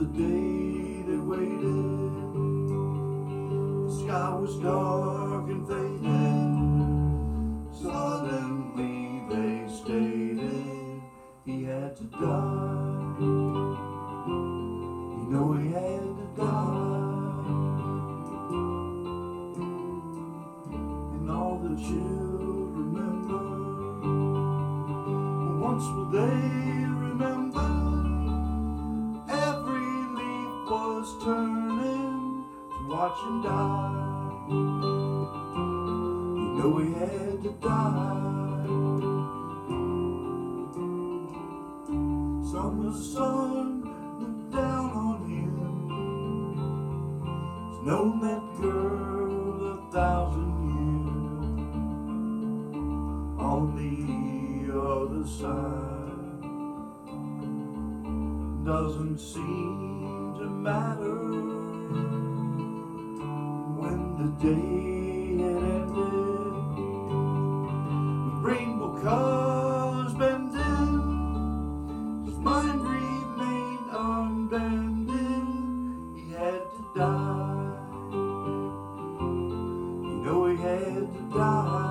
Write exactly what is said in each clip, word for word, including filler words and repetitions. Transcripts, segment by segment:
the day they waited. The sky was dark and faded. Suddenly they stated he had to die. You know he had to die. And all the children remember. Once will they remember. Every leaf was turning to watch him die. You know he had to die. Summer's sun looked down on him. He's known that girl a thousand years. On the other side, doesn't seem to matter. When the day had ended, with rainbow colors bending, his mind remained unbending. He had to die. You know he had to die.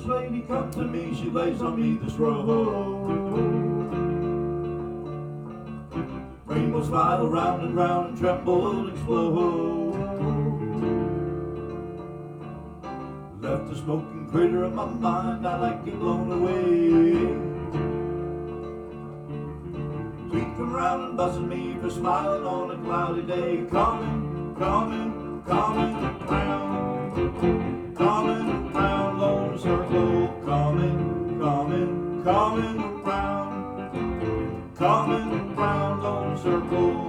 lady, come to me, she lays on me this robe. Rainbows fly around and round and tremble and explode. Left a smoking crater in my mind, I like it blown away. Keep come round and buzzing me for smiling on a cloudy day. Coming, coming, coming round, coming round, lone circle. Coming, coming, coming round, coming round, lone circle.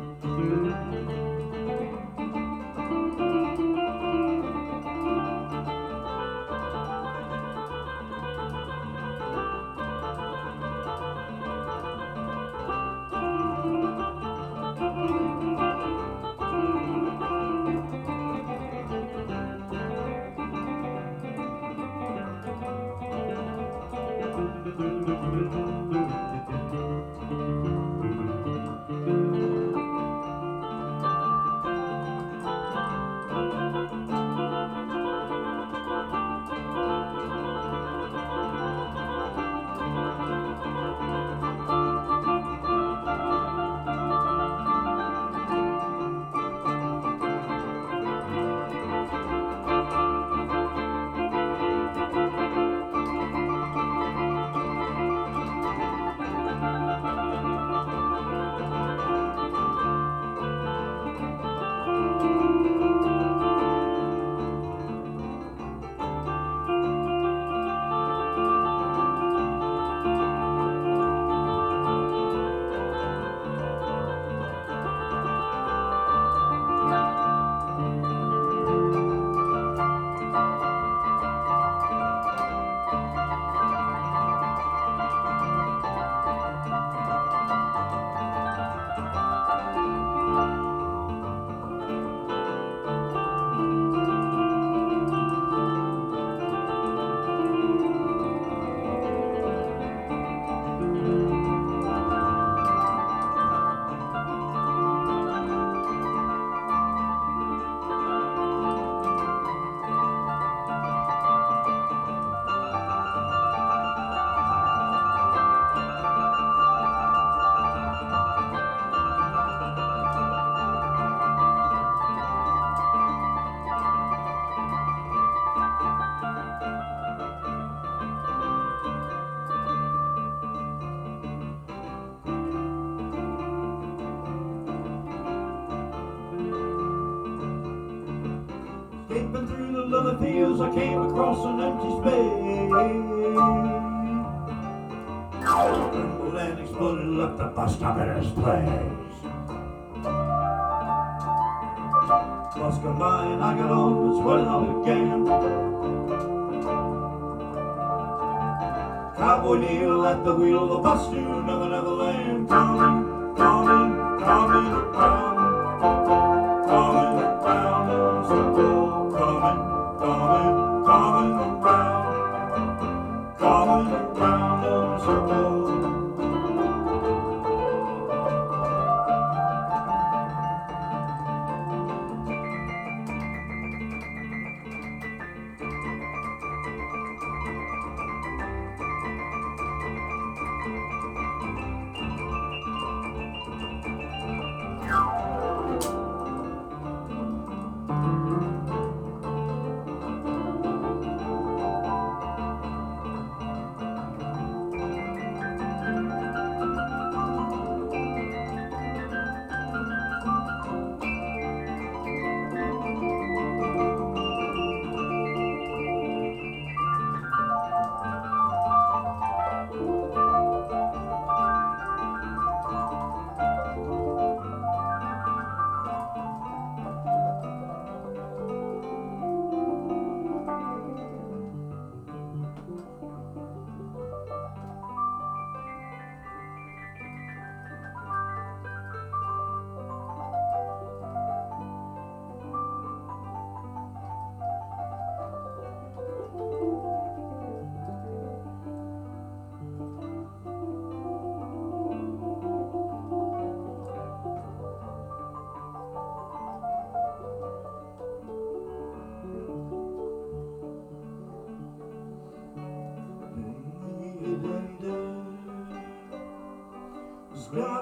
Escaping through the lily fields, I came across an empty space. Trembled and exploded, left the bus stop in its place. Bus come by and I got on, that's when I began. Cowboy Neil at the wheel of the bus to Never Never Land. Coming, coming, coming around, coming around in a circle. Coming, coming, coming around, coming around in a circle. Meow.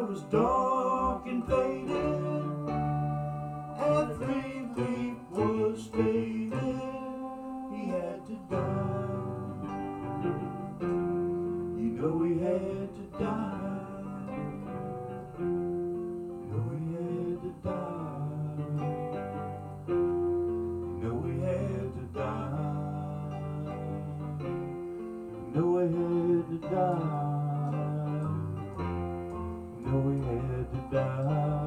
was dark and faded, every leaf was faded. He had to die. You know he had to die. You know he had to die. You know he had to die. You know he had to die. You know he had to die.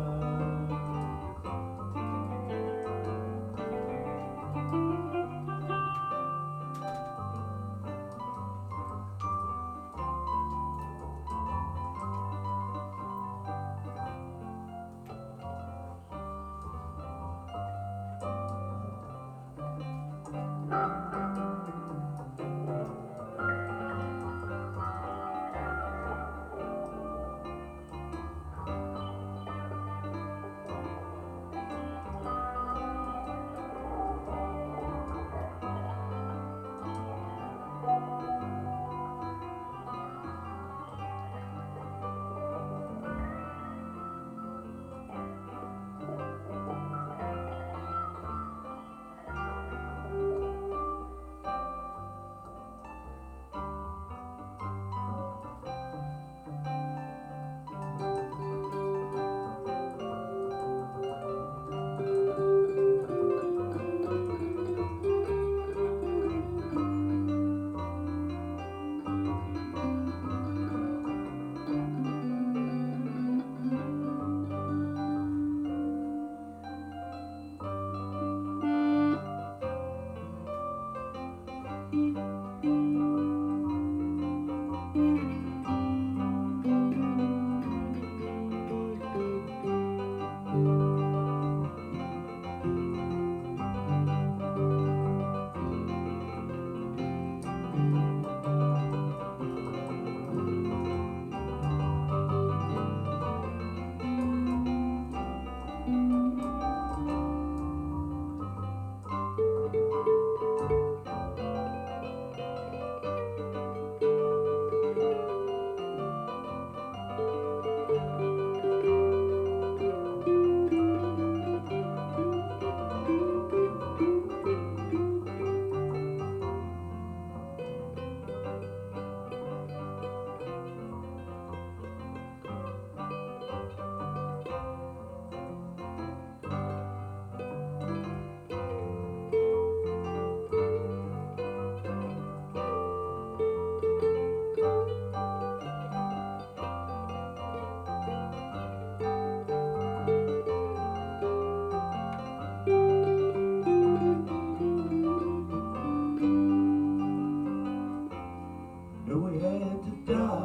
No, he had to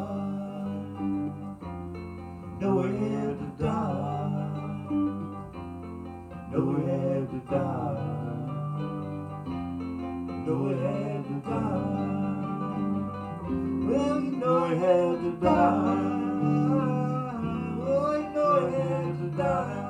die. No, he had to die. No, he had to die. No, he had to die. Well, you know he had to die. Oh, you know he had to die.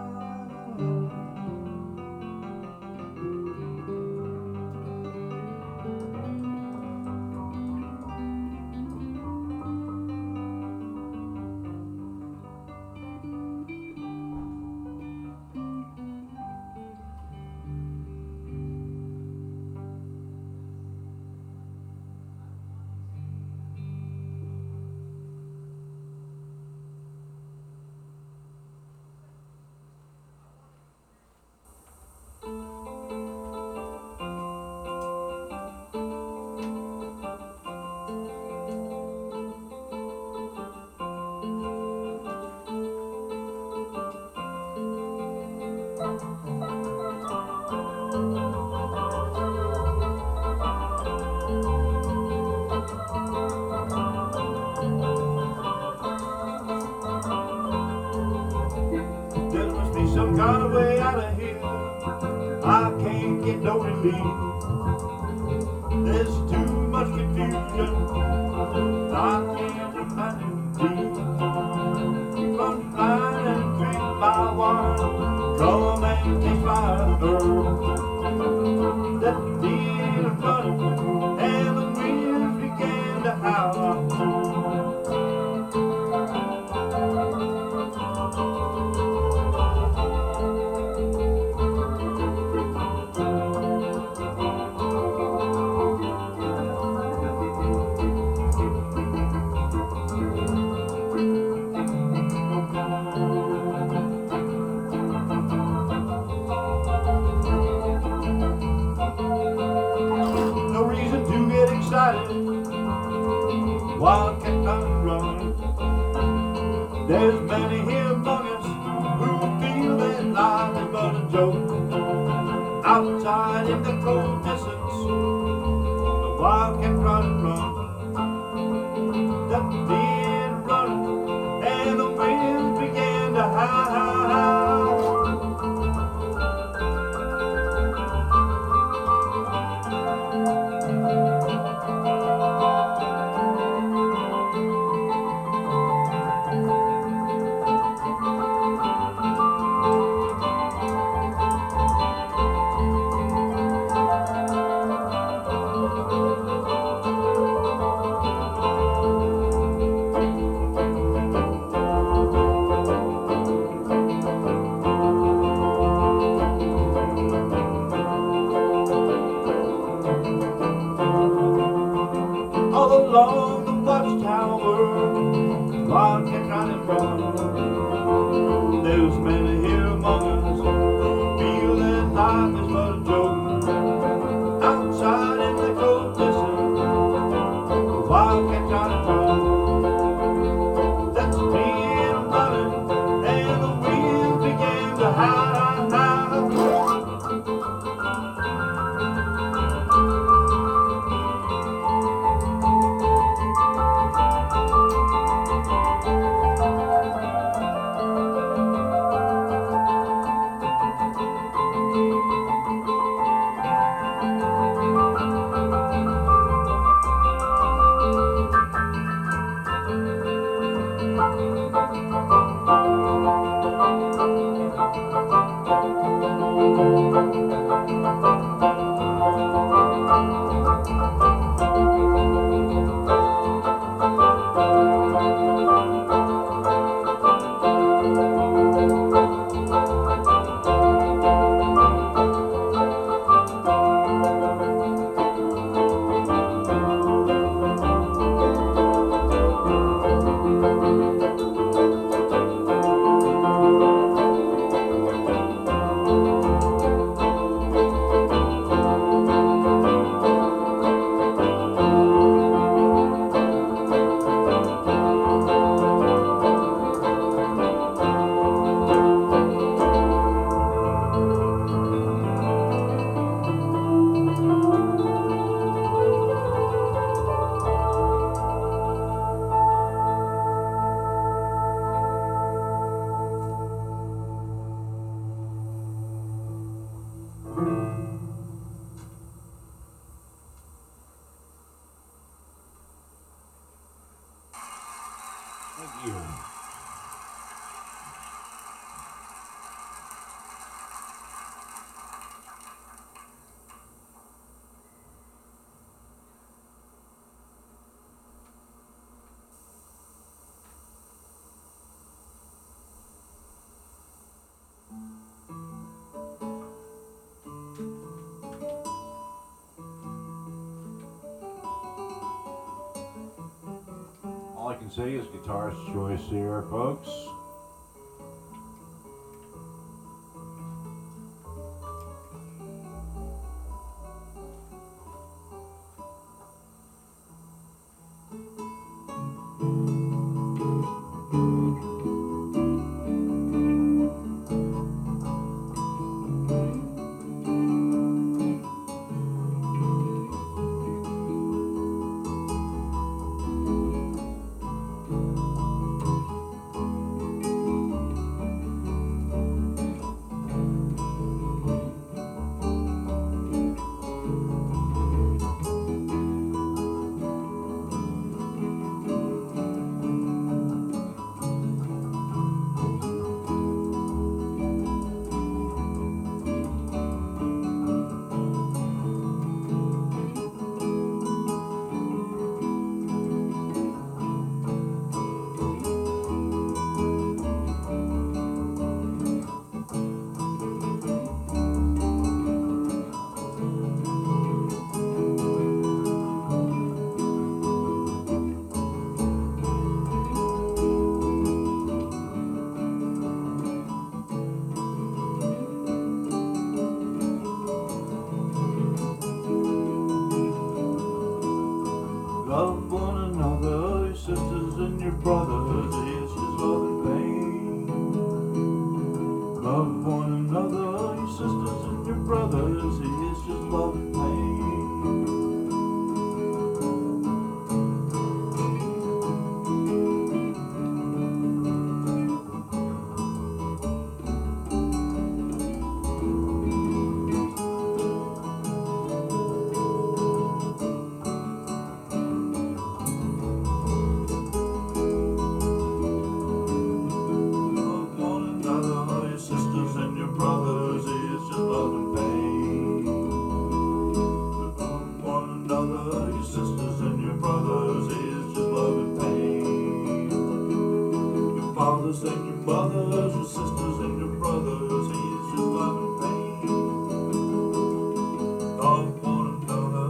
Some kind of way out of here. I can't get no relief. There's too much confusion. I can't imagine from flying and drink my wine. Come and taste my herb. That did a running and the winds began to howl. cold distance, a wildcat run and run. The deer running, and the winds began to howl. All along the watchtower, wildcat running from. There's many here among us who feel that life is but a joke. Outside in the cold distance, the wildcat running from. That's the wind running, and the winds began to howl. Thank you. All I can say is guitarist choice here, folks. Love one another, your sisters and your brothers, it's just love and pain. Love one another, your sisters and your brothers, it's just love and pain. mothers, your sisters, and your brothers is just love and pain. Love one another.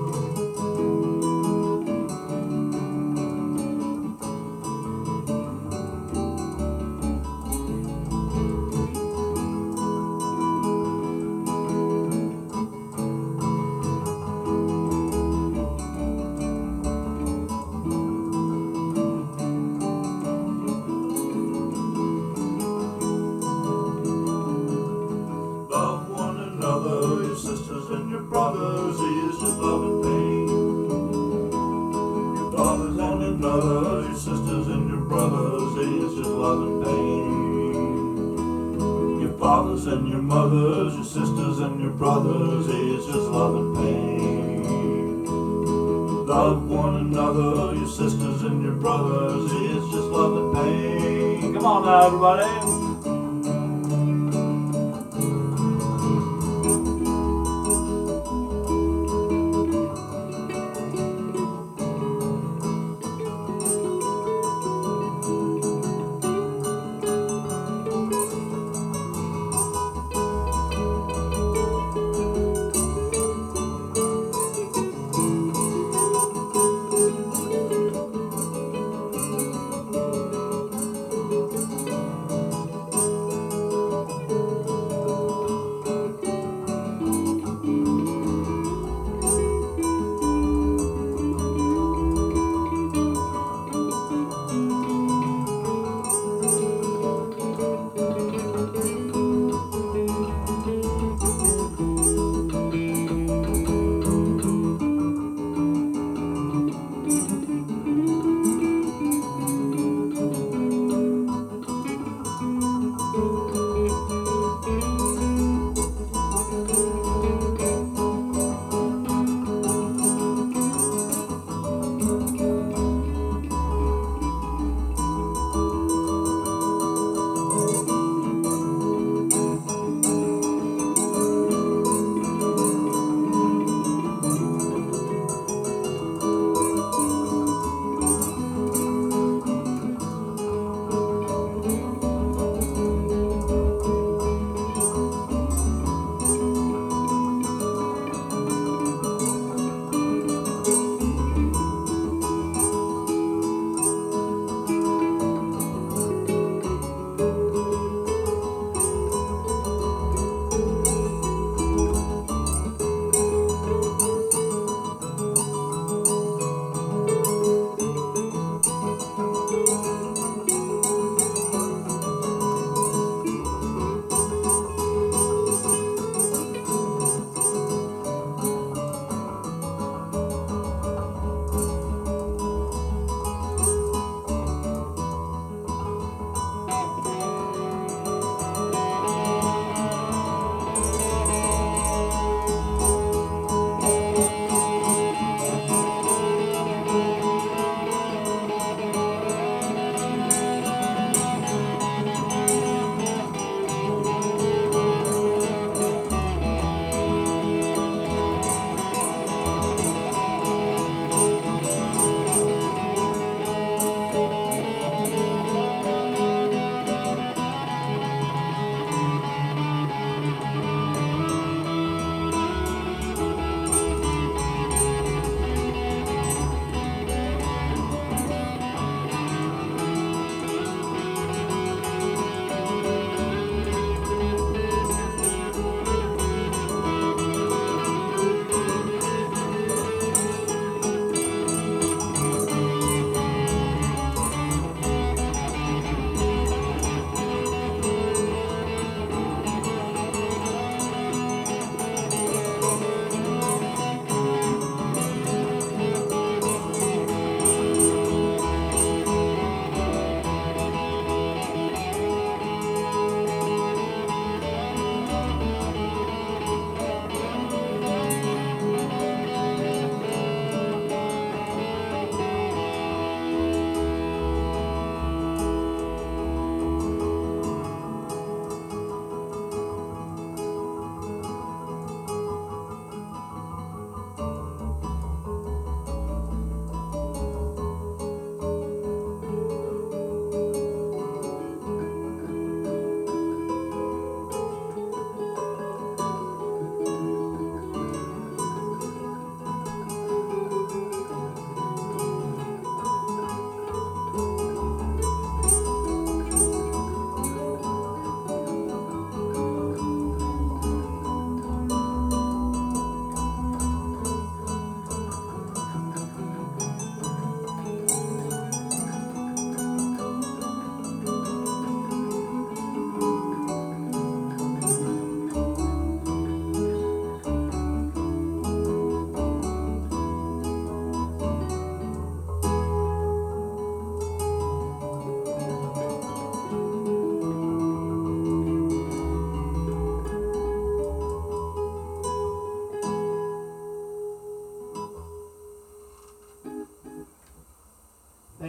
Your sisters and your brothers is just love and pain. Your fathers and your mother, your sisters and your brothers is just love and pain. Your fathers and your mothers, your sisters and your brothers is just love and pain. Love one another, your sisters and your brothers is just love and pain. Come on now, everybody.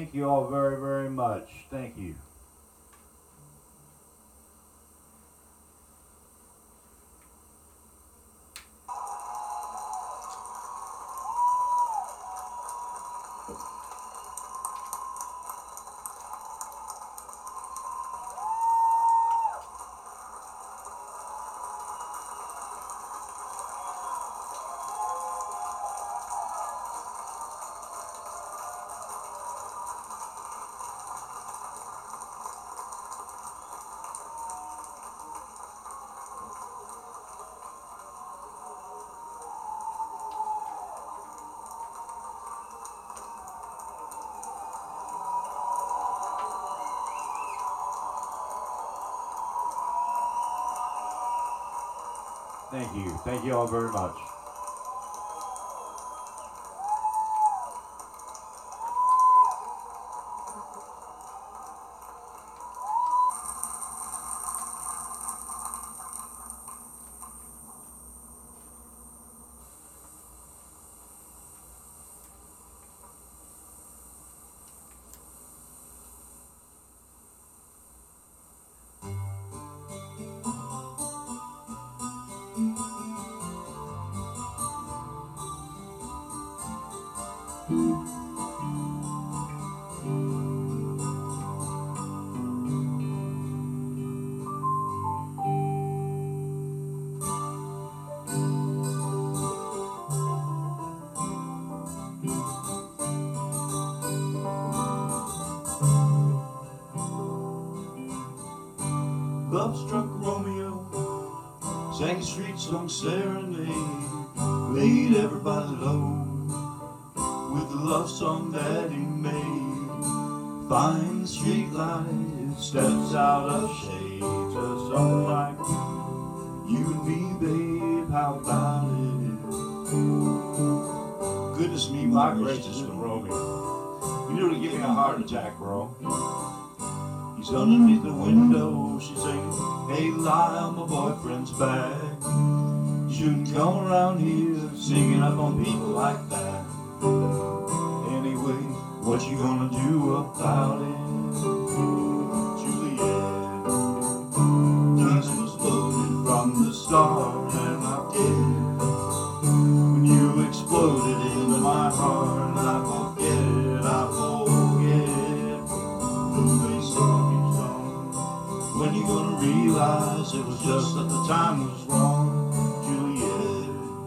Thank you all very, very much. Thank you. Thank you. Thank you all very much. Love-struck Romeo sang a street song serenade, laid everybody low with the love song that he made. Fine street light steps out of shade to someone like you and me, babe, how about it? Goodness me, my gracious, with Romeo, you nearly give me a heart attack, bro. He's underneath the window, she's singing, hey Lyle, my boyfriend's back. You shouldn't come around here singing up on people like that. Anyway, what you gonna do about it? Juliet, this was loaded from the start, and I did. When you exploded into my heart, and I forget it, I forget. They song you song. When you gonna realize it was just that the time was wrong, Juliet?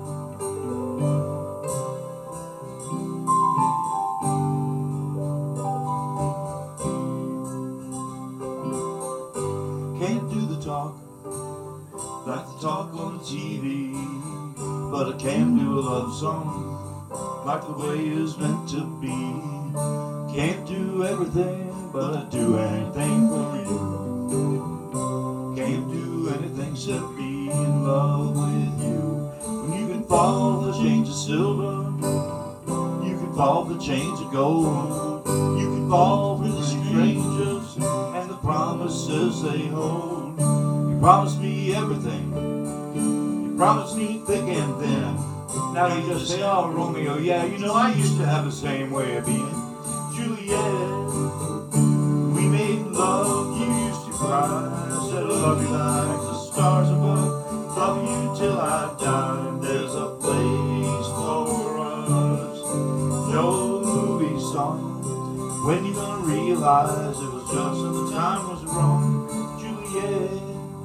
Can't do the talk like the talk on the T V, but I can do a love song like the way it's meant to be. Can't do everything, but I do anything for you. Can't do anything except be in love with you. When you can fall for chains of silver, you can fall for chains of gold. You can fall for the strangers and the promises they hold. You promised me everything, you promised me thick and thin. Now you just say, oh Romeo, yeah, you know I used to have the same way of being. Juliet, we made love, you used to cry. I said I love you like the stars above, love you till I die. There's a place for us, no movie song. When you gonna realize it was just that the time was wrong, Juliet?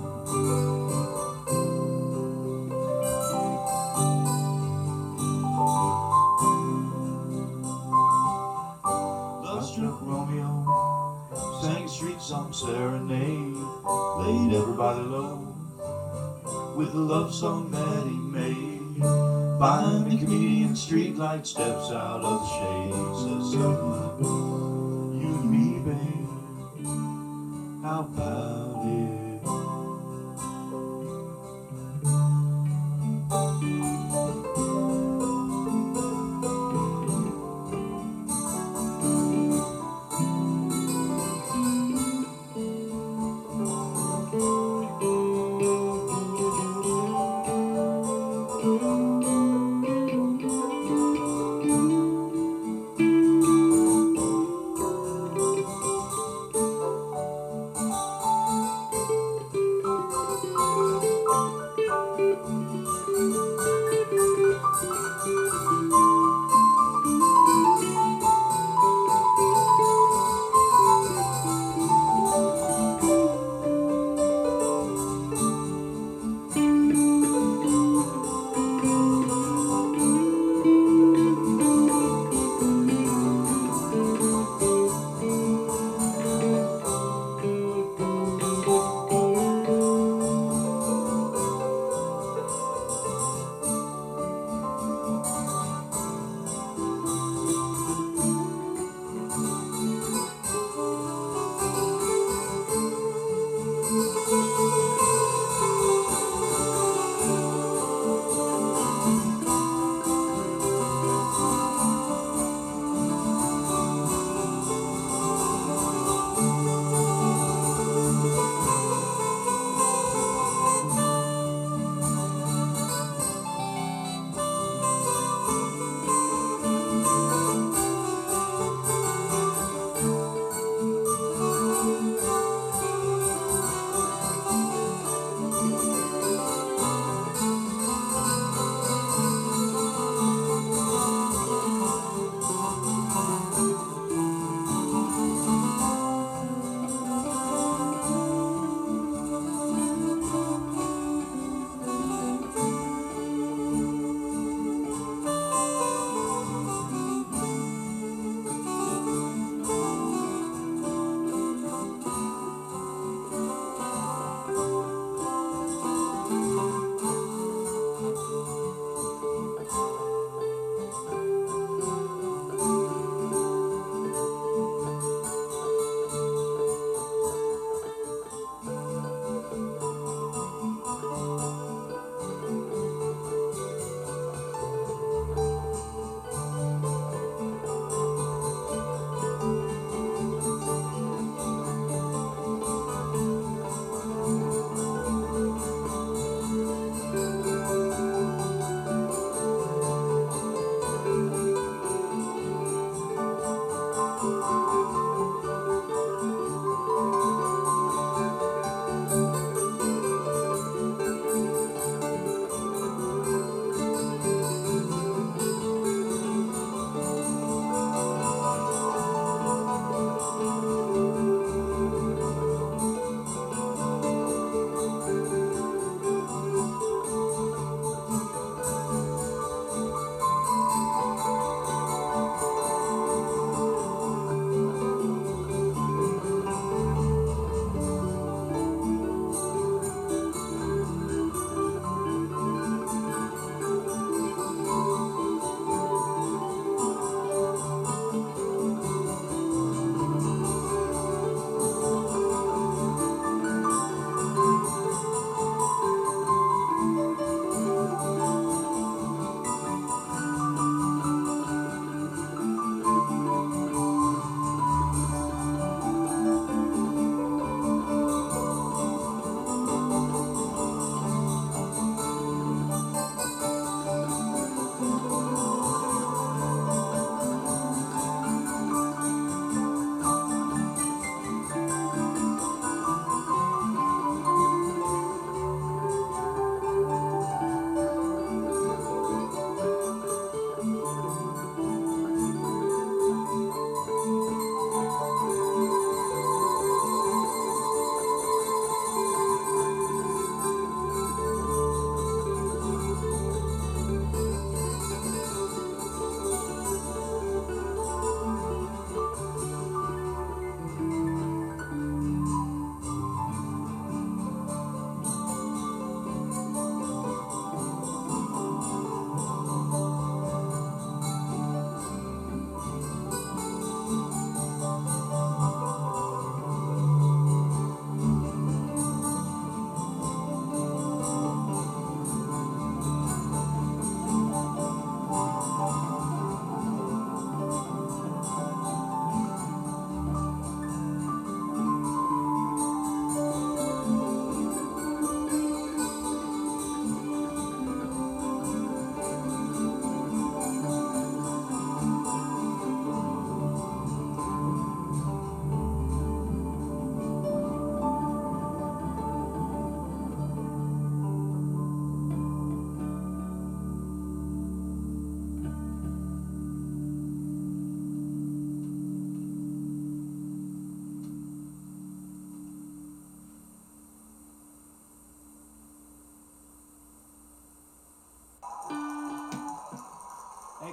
Love-struck Romeo sang a street song serenade, laid everybody low with the love song that he made. Finally, comedian streetlight steps out of the shade, says something like, you and me, babe, how about it?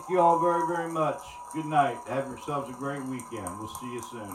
Thank you all very, very much. Good night. Have yourselves a great weekend. We'll see you soon.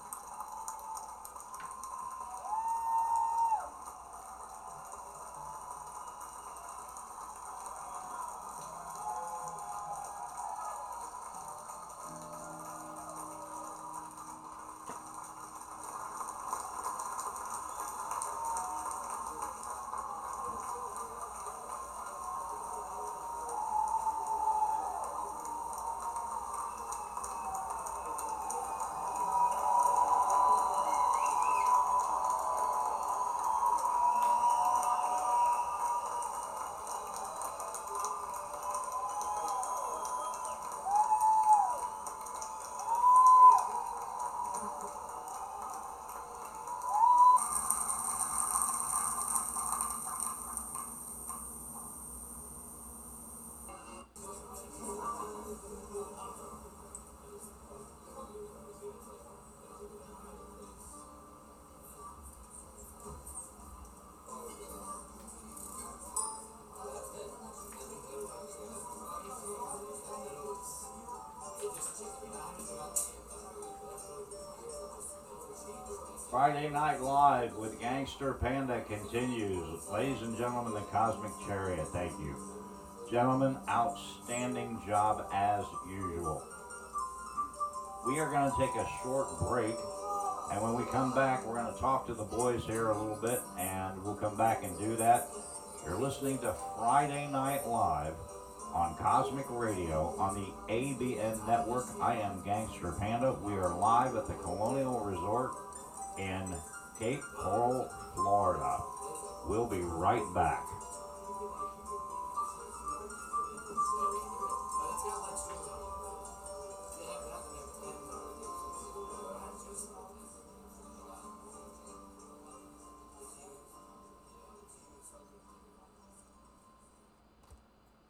Friday Night Live with Gangster Panda continues. Ladies and gentlemen, the Cosmic Chariot, thank you. Gentlemen, outstanding job as usual. We are going to take a short break, and when we come back, we're going to talk to the boys here a little bit, and we'll come back and do that. You're listening to Friday Night Live on Cosmic Radio on the A B N Network. I am Gangster Panda. We are live at the Colonial Resort in Cape Coral, Florida. We'll be right back.